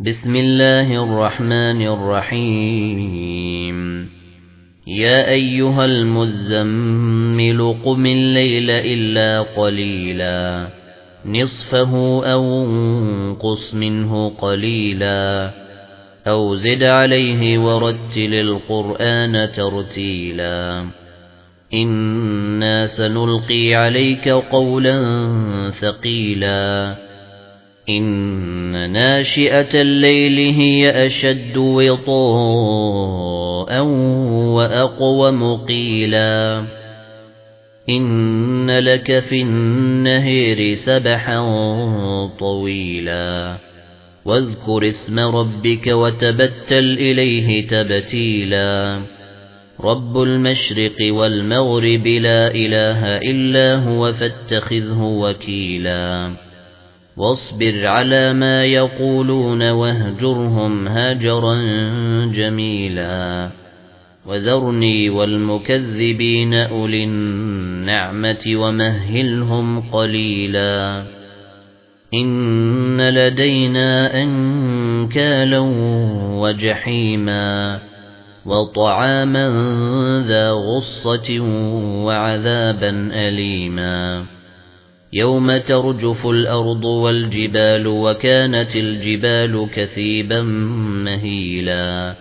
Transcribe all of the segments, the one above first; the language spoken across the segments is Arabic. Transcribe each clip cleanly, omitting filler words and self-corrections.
بسم الله الرحمن الرحيم يا أيها المزمل قم الليل إلا قليلا نصفه أو انقص منه قليلا أو زد عليه ورتل القرآن ترتيلا إنا سنلقي عليك قولا ثقيلا إن ناشئة الليل هي أشد وطاء وأقوم قيلا إن لك في النهر سبحا طويلا واذكر اسم ربك وتبتل إليه تبتيلا رب المشرق والمغرب لا إله إلا هو فاتخذه وكيلا واصبر على ما يقولون واهجرهم هاجرا جميلا وذرني والمكذبين أولي النعمة ومهلهم قليلا إن لدينا أنكالا وجحيما وطعاما ذا غصة وعذابا أليما يوم ترجف الأرض والجبال وكانت الجبال كثيبا مهيلا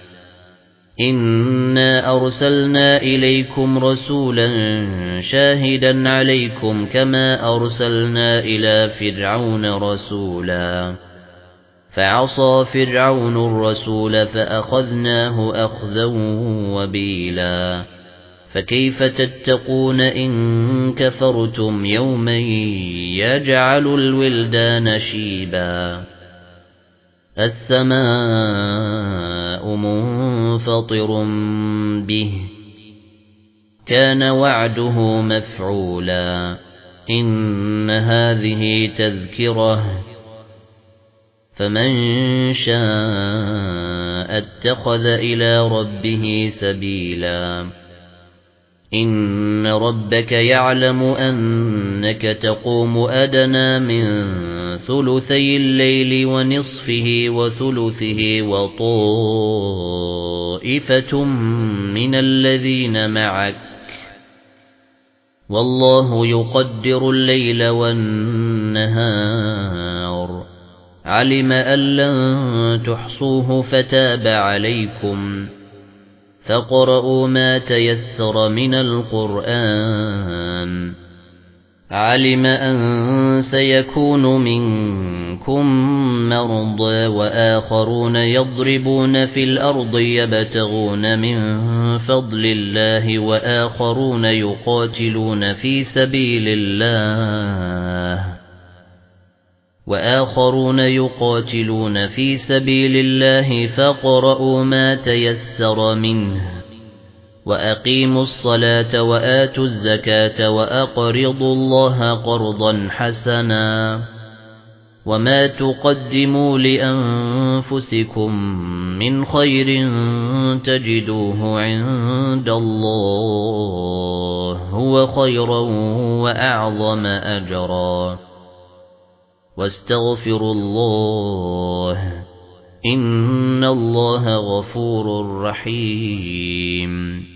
إنا أرسلنا إليكم رسولا شاهدا عليكم كما أرسلنا إلى فرعون رسولا فعصى فرعون الرسول فأخذناه أخذا وبيلا فكيف تتقون إن كفرتم يوما يجعل الولدان شيبا السماء منفطر به كان وعده مفعولا إن هذه تذكرة فمن شاء اتخذ إلى ربه سبيلا إن ربك يعلم أنك تقوم أدنى من ثلثي الليل ونصفه وثلثه وطائفة من الذين معك والله يقدر الليل والنهار علم أن لن تحصوه فتاب عليكم فاقرؤوا ما تيسر من القرآن علم أن سيكون منكم مرضى وآخرون يضربون في الأرض يبتغون من فضل الله وآخرون يقاتلون في سبيل الله فاقرؤوا ما تيسر منه وأقيموا الصلاة وآتوا الزكاة وأقرضوا الله قرضا حسنا وما تقدموا لأنفسكم من خير تجدوه عند الله هو خيرا وأعظم أجرا واستغفروا الله إن الله غفور رحيم